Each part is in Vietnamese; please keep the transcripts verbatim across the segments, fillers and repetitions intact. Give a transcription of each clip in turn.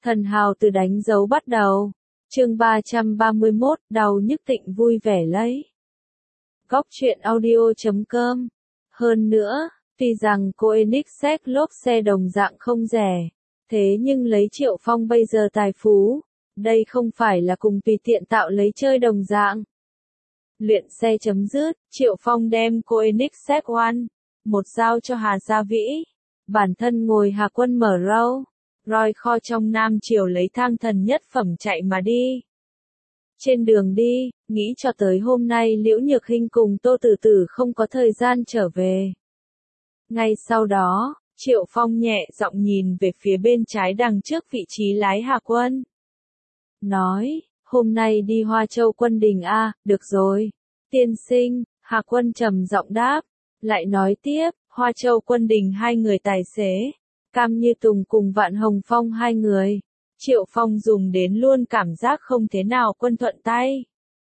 Thần hào từ đánh dấu bắt đầu. Chương ba trăm ba mươi mốt, đau nhức tịnh vui vẻ lấy. Góc truyện audio chấm com. Hơn nữa, tuy rằng Koenigsegg lốp xe đồng dạng không rẻ, thế nhưng lấy Triệu Phong bây giờ tài phú, đây không phải là cùng tùy tiện tạo lấy chơi đồng dạng. Luyện xe chấm dứt, Triệu Phong đem Koenigsegg One, một giao cho Hà Gia Vĩ, bản thân ngồi Hà Quân mở râu, roi kho trong Nam Triều lấy thang thần nhất phẩm chạy mà đi. Trên đường đi, nghĩ cho tới hôm nay Liễu Nhược Hinh cùng Tô Tử Tử không có thời gian trở về. Ngay sau đó, Triệu Phong nhẹ giọng nhìn về phía bên trái đằng trước vị trí lái Hà Quân. Nói, hôm nay đi Hoa Châu Quân Đình a, được rồi. Tiên sinh, Hà Quân trầm giọng đáp, lại nói tiếp, Hoa Châu Quân Đình hai người tài xế, Cam Như Tùng cùng Vạn Hồng Phong hai người. Triệu Phong dùng đến luôn cảm giác không thế nào quân thuận tay.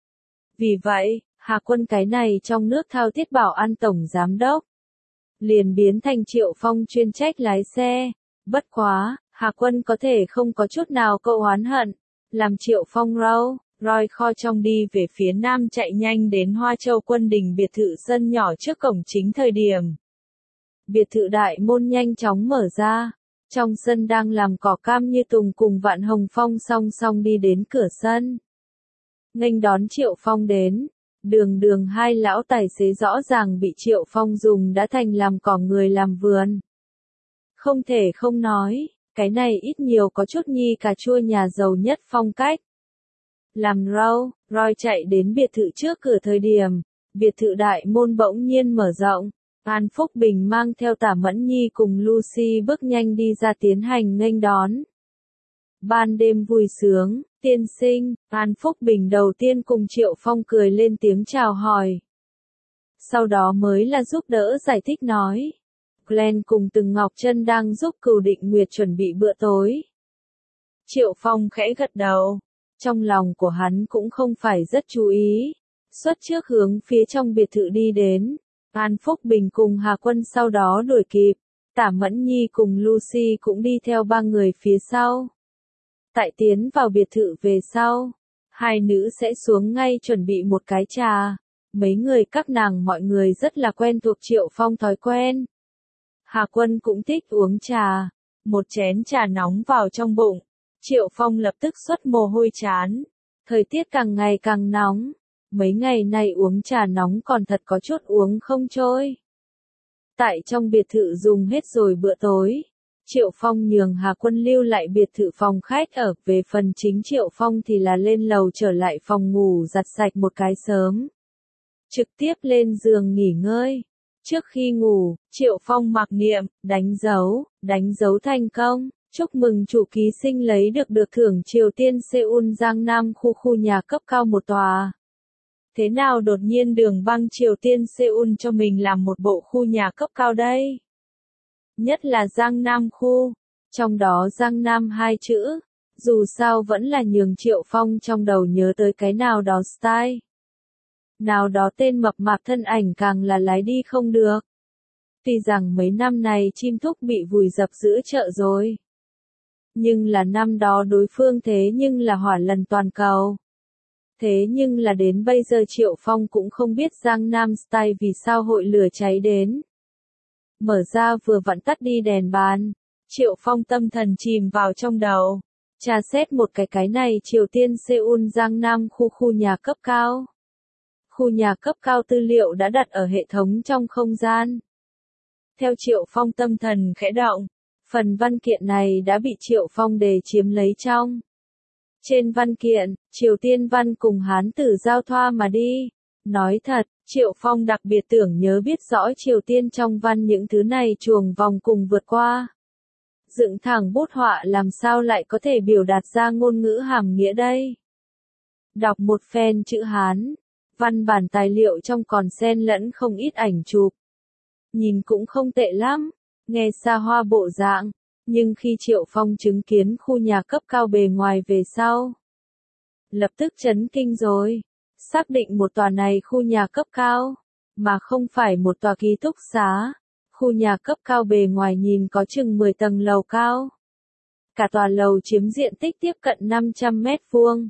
Vì vậy, Hà Quân cái này trong nước thao thiết bảo an tổng giám đốc, liền biến thành Triệu Phong chuyên trách lái xe. Bất quá, Hà Quân có thể không có chút nào cậu oán hận, làm Triệu Phong râu, roi kho trong đi về phía nam chạy nhanh đến Hoa Châu Quân Đình biệt thự sân nhỏ trước cổng chính thời điểm. Biệt thự đại môn nhanh chóng mở ra. Trong sân đang làm cỏ Cam Như Tùng cùng Vạn Hồng Phong song song đi đến cửa sân. Nghênh đón Triệu Phong đến, đường đường hai lão tài xế rõ ràng bị Triệu Phong dùng đã thành làm cỏ người làm vườn. Không thể không nói, cái này ít nhiều có chút nhi cà chua nhà giàu nhất phong cách. Làm râu, roi chạy đến biệt thự trước cửa thời điểm, biệt thự đại môn bỗng nhiên mở rộng. An Phúc Bình mang theo Tả Mẫn Nhi cùng Lucy bước nhanh đi ra tiến hành nghênh đón. Ban đêm vui sướng, tiên sinh, An Phúc Bình đầu tiên cùng Triệu Phong cười lên tiếng chào hỏi. Sau đó mới là giúp đỡ giải thích nói. Glenn cùng Từng Ngọc Trân đang giúp Cửu Định Nguyệt chuẩn bị bữa tối. Triệu Phong khẽ gật đầu. Trong lòng của hắn cũng không phải rất chú ý. Xuất trước hướng phía trong biệt thự đi đến. An Phúc Bình cùng Hà Quân sau đó đuổi kịp, Tả Mẫn Nhi cùng Lucy cũng đi theo ba người phía sau. Tại tiến vào biệt thự về sau, hai nữ sẽ xuống ngay chuẩn bị một cái trà. Mấy người các nàng mọi người rất là quen thuộc Triệu Phong thói quen. Hà Quân cũng thích uống trà, một chén trà nóng vào trong bụng, Triệu Phong lập tức xuất mồ hôi chán. Thời tiết càng ngày càng nóng. Mấy ngày nay uống trà nóng còn thật có chút uống không trôi. Tại trong biệt thự dùng hết rồi bữa tối, Triệu Phong nhường Hà Quân lưu lại biệt thự phòng khách ở, về phần chính Triệu Phong thì là lên lầu trở lại phòng ngủ giặt sạch một cái sớm. Trực tiếp lên giường nghỉ ngơi. Trước khi ngủ, Triệu Phong mặc niệm, đánh dấu, đánh dấu thành công, chúc mừng chủ ký sinh lấy được được thưởng Triều Tiên Seoul Giang Nam khu khu nhà cấp cao một tòa. Thế nào đột nhiên Đường Băng Triều Tiên Seoul cho mình làm một bộ khu nhà cấp cao đây? Nhất là Giang Nam khu, trong đó Giang Nam hai chữ, dù sao vẫn là nhường Triệu Phong trong đầu nhớ tới cái nào đó style. Nào đó tên mập mạp thân ảnh càng là lái đi không được. Tuy rằng mấy năm này chim thúc bị vùi dập giữa chợ rồi. Nhưng là năm đó đối phương thế nhưng là hỏa lần toàn cầu. Thế nhưng là đến bây giờ Triệu Phong cũng không biết Giang Nam Style vì sao hội lửa cháy đến. Mở ra vừa vặn tắt đi đèn bàn, Triệu Phong tâm thần chìm vào trong đầu. Tra xét một cái cái này Triều Tiên Seoul Giang Nam khu khu nhà cấp cao. Khu nhà cấp cao tư liệu đã đặt ở hệ thống trong không gian. Theo Triệu Phong tâm thần khẽ động, phần văn kiện này đã bị Triệu Phong đề chiếm lấy trong. Trên văn kiện, Triều Tiên văn cùng Hán tử giao thoa mà đi. Nói thật, Triệu Phong đặc biệt tưởng nhớ biết rõ Triều Tiên trong văn những thứ này chuồng vòng cùng vượt qua. Dựng thẳng bút họa làm sao lại có thể biểu đạt ra ngôn ngữ hàm nghĩa đây? Đọc một phen chữ Hán, văn bản tài liệu trong còn xen lẫn không ít ảnh chụp. Nhìn cũng không tệ lắm, nghe xa hoa bộ dạng. Nhưng khi Triệu Phong chứng kiến khu nhà cấp cao bề ngoài về sau, lập tức chấn kinh rồi. Xác định một tòa này khu nhà cấp cao, mà không phải một tòa ký túc xá. Khu nhà cấp cao bề ngoài nhìn có chừng mười tầng lầu cao. Cả tòa lầu chiếm diện tích tiếp cận năm trăm mét vuông.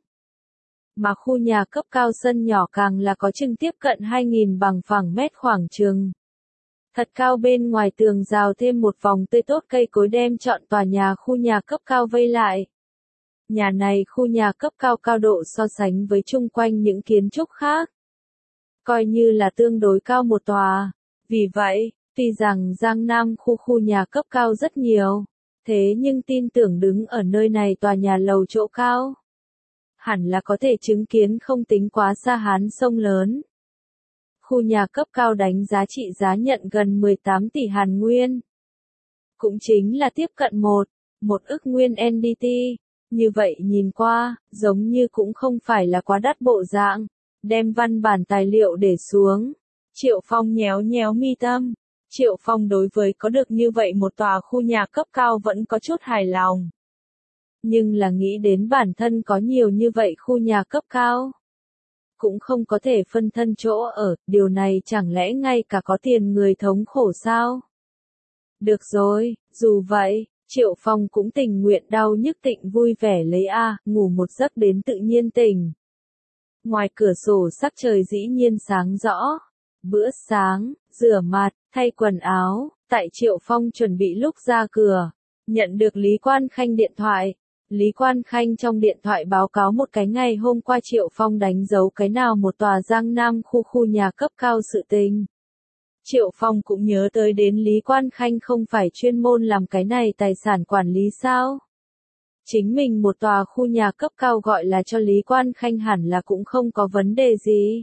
Mà khu nhà cấp cao sân nhỏ càng là có chừng tiếp cận hai nghìn bằng phẳng mét khoảng chừng. Thật cao, bên ngoài tường rào thêm một vòng tươi tốt cây cối đem trọn tòa nhà khu nhà cấp cao vây lại. Nhà này khu nhà cấp cao cao độ so sánh với chung quanh những kiến trúc khác, coi như là tương đối cao một tòa. Vì vậy, tuy rằng Giang Nam khu khu nhà cấp cao rất nhiều, thế nhưng tin tưởng đứng ở nơi này tòa nhà lầu chỗ cao, hẳn là có thể chứng kiến không tính quá xa Hán sông lớn. Khu nhà cấp cao đánh giá trị giá nhận gần mười tám tỷ Hàn Nguyên. Cũng chính là tiếp cận một, một ức nguyên en đê tê. Như vậy nhìn qua, giống như cũng không phải là quá đắt bộ dạng. Đem văn bản tài liệu để xuống. Triệu Phong nhéo nhéo mi tâm. Triệu Phong đối với có được như vậy một tòa khu nhà cấp cao vẫn có chút hài lòng. Nhưng là nghĩ đến bản thân có nhiều như vậy khu nhà cấp cao, cũng không có thể phân thân chỗ ở, điều này chẳng lẽ ngay cả có tiền người thống khổ sao? Được rồi, dù vậy, Triệu Phong cũng tình nguyện đau nhức tịnh vui vẻ lấy a, ngủ một giấc đến tự nhiên tỉnh. Ngoài cửa sổ sắc trời dĩ nhiên sáng rõ. Bữa sáng, rửa mặt, thay quần áo, tại Triệu Phong chuẩn bị lúc ra cửa, nhận được Lý Quan Khanh điện thoại. Lý Quan Khanh trong điện thoại báo cáo một cái ngày hôm qua Triệu Phong đánh dấu cái nào một tòa Giang Nam khu khu nhà cấp cao sự tình. Triệu Phong cũng nhớ tới đến Lý Quan Khanh không phải chuyên môn làm cái này tài sản quản lý sao? Chính mình một tòa khu nhà cấp cao gọi là cho Lý Quan Khanh hẳn là cũng không có vấn đề gì.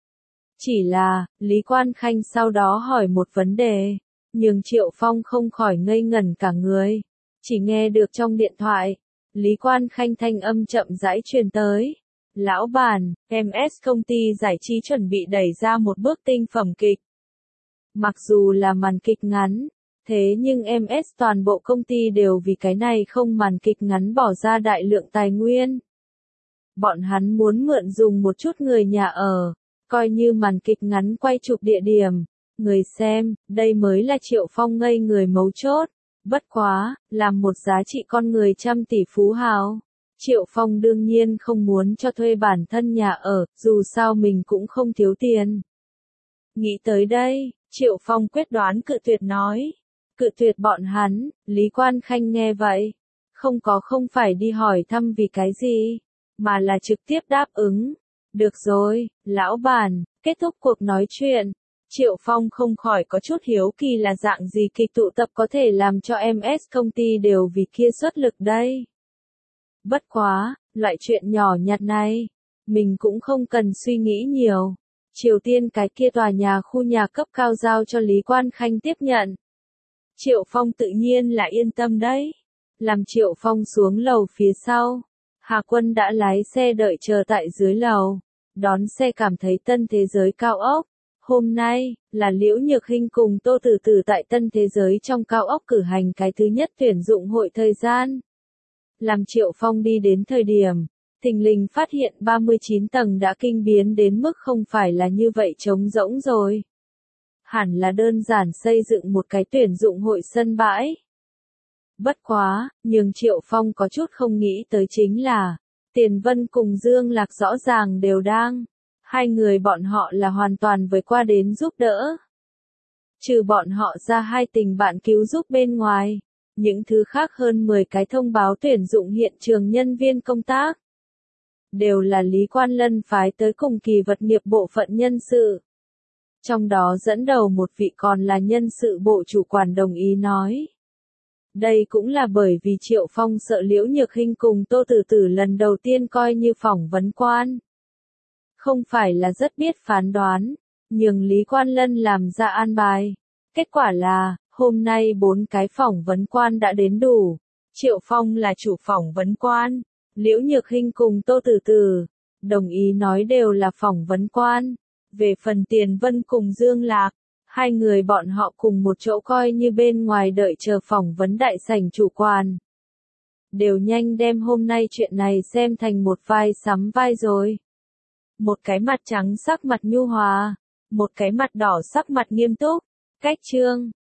Chỉ là, Lý Quan Khanh sau đó hỏi một vấn đề, nhưng Triệu Phong không khỏi ngây ngẩn cả người. Chỉ nghe được trong điện thoại, Lý Quan Khanh thanh âm chậm rãi truyền tới. Lão bản, em ét công ty giải trí chuẩn bị đẩy ra một bước tinh phẩm kịch. Mặc dù là màn kịch ngắn, thế nhưng em ét toàn bộ công ty đều vì cái này không màn kịch ngắn bỏ ra đại lượng tài nguyên. Bọn hắn muốn mượn dùng một chút người nhà ở, coi như màn kịch ngắn quay chụp địa điểm. Người xem, đây mới là Triệu Phong ngây người mấu chốt. Bất quá, làm một giá trị con người trăm tỷ phú hào, Triệu Phong đương nhiên không muốn cho thuê bản thân nhà ở, dù sao mình cũng không thiếu tiền. Nghĩ tới đây, Triệu Phong quyết đoán cự tuyệt nói. Cự tuyệt bọn hắn, Lý Quan Khanh nghe vậy. Không có không phải đi hỏi thăm vì cái gì, mà là trực tiếp đáp ứng. Được rồi, lão bản, kết thúc cuộc nói chuyện. Triệu Phong không khỏi có chút hiếu kỳ là dạng gì kịch tụ tập có thể làm cho em ét công ty đều vì kia xuất lực đây. Bất quá, loại chuyện nhỏ nhặt này, mình cũng không cần suy nghĩ nhiều. Triều Tiên cái kia tòa nhà khu nhà cấp cao giao cho Lý Quan Khanh tiếp nhận. Triệu Phong tự nhiên là yên tâm đấy. Làm Triệu Phong xuống lầu phía sau, Hà Quân đã lái xe đợi chờ tại dưới lầu, đón xe cảm thấy Tân Thế Giới cao ốc. Hôm nay, là Liễu Nhược Hinh cùng Tô Tử Tử tại Tân Thế Giới trong cao ốc cử hành cái thứ nhất tuyển dụng hội thời gian. Làm Triệu Phong đi đến thời điểm, thình lình phát hiện ba mươi chín tầng đã kinh biến đến mức không phải là như vậy trống rỗng rồi. Hẳn là đơn giản xây dựng một cái tuyển dụng hội sân bãi. Bất quá, nhưng Triệu Phong có chút không nghĩ tới chính là, Tiền Vân cùng Dương Lạc rõ ràng đều đang. Hai người bọn họ là hoàn toàn với qua đến giúp đỡ. Trừ bọn họ ra hai tình bạn cứu giúp bên ngoài, những thứ khác hơn mười cái thông báo tuyển dụng hiện trường nhân viên công tác. Đều là Lý Quan Lân phái tới cùng Kỳ Vật nghiệp bộ phận nhân sự. Trong đó dẫn đầu một vị còn là nhân sự bộ chủ quản đồng ý nói. Đây cũng là bởi vì Triệu Phong sợ Liễu Nhược Hinh cùng Tô Tử Tử lần đầu tiên coi như phỏng vấn quan. Không phải là rất biết phán đoán, nhưng Lý Quan Lân làm ra an bài. Kết quả là, hôm nay bốn cái phỏng vấn quan đã đến đủ. Triệu Phong là chủ phỏng vấn quan, Liễu Nhược Hinh cùng Tô Tử Tử, đồng ý nói đều là phỏng vấn quan. Về phần Tiền Vân cùng Dương Lạc, hai người bọn họ cùng một chỗ coi như bên ngoài đợi chờ phỏng vấn đại sảnh chủ quản. Đều nhanh đem hôm nay chuyện này xem thành một vai sắm vai rồi. Một cái mặt trắng sắc mặt nhu hòa, một cái mặt đỏ sắc mặt nghiêm túc. Cách chương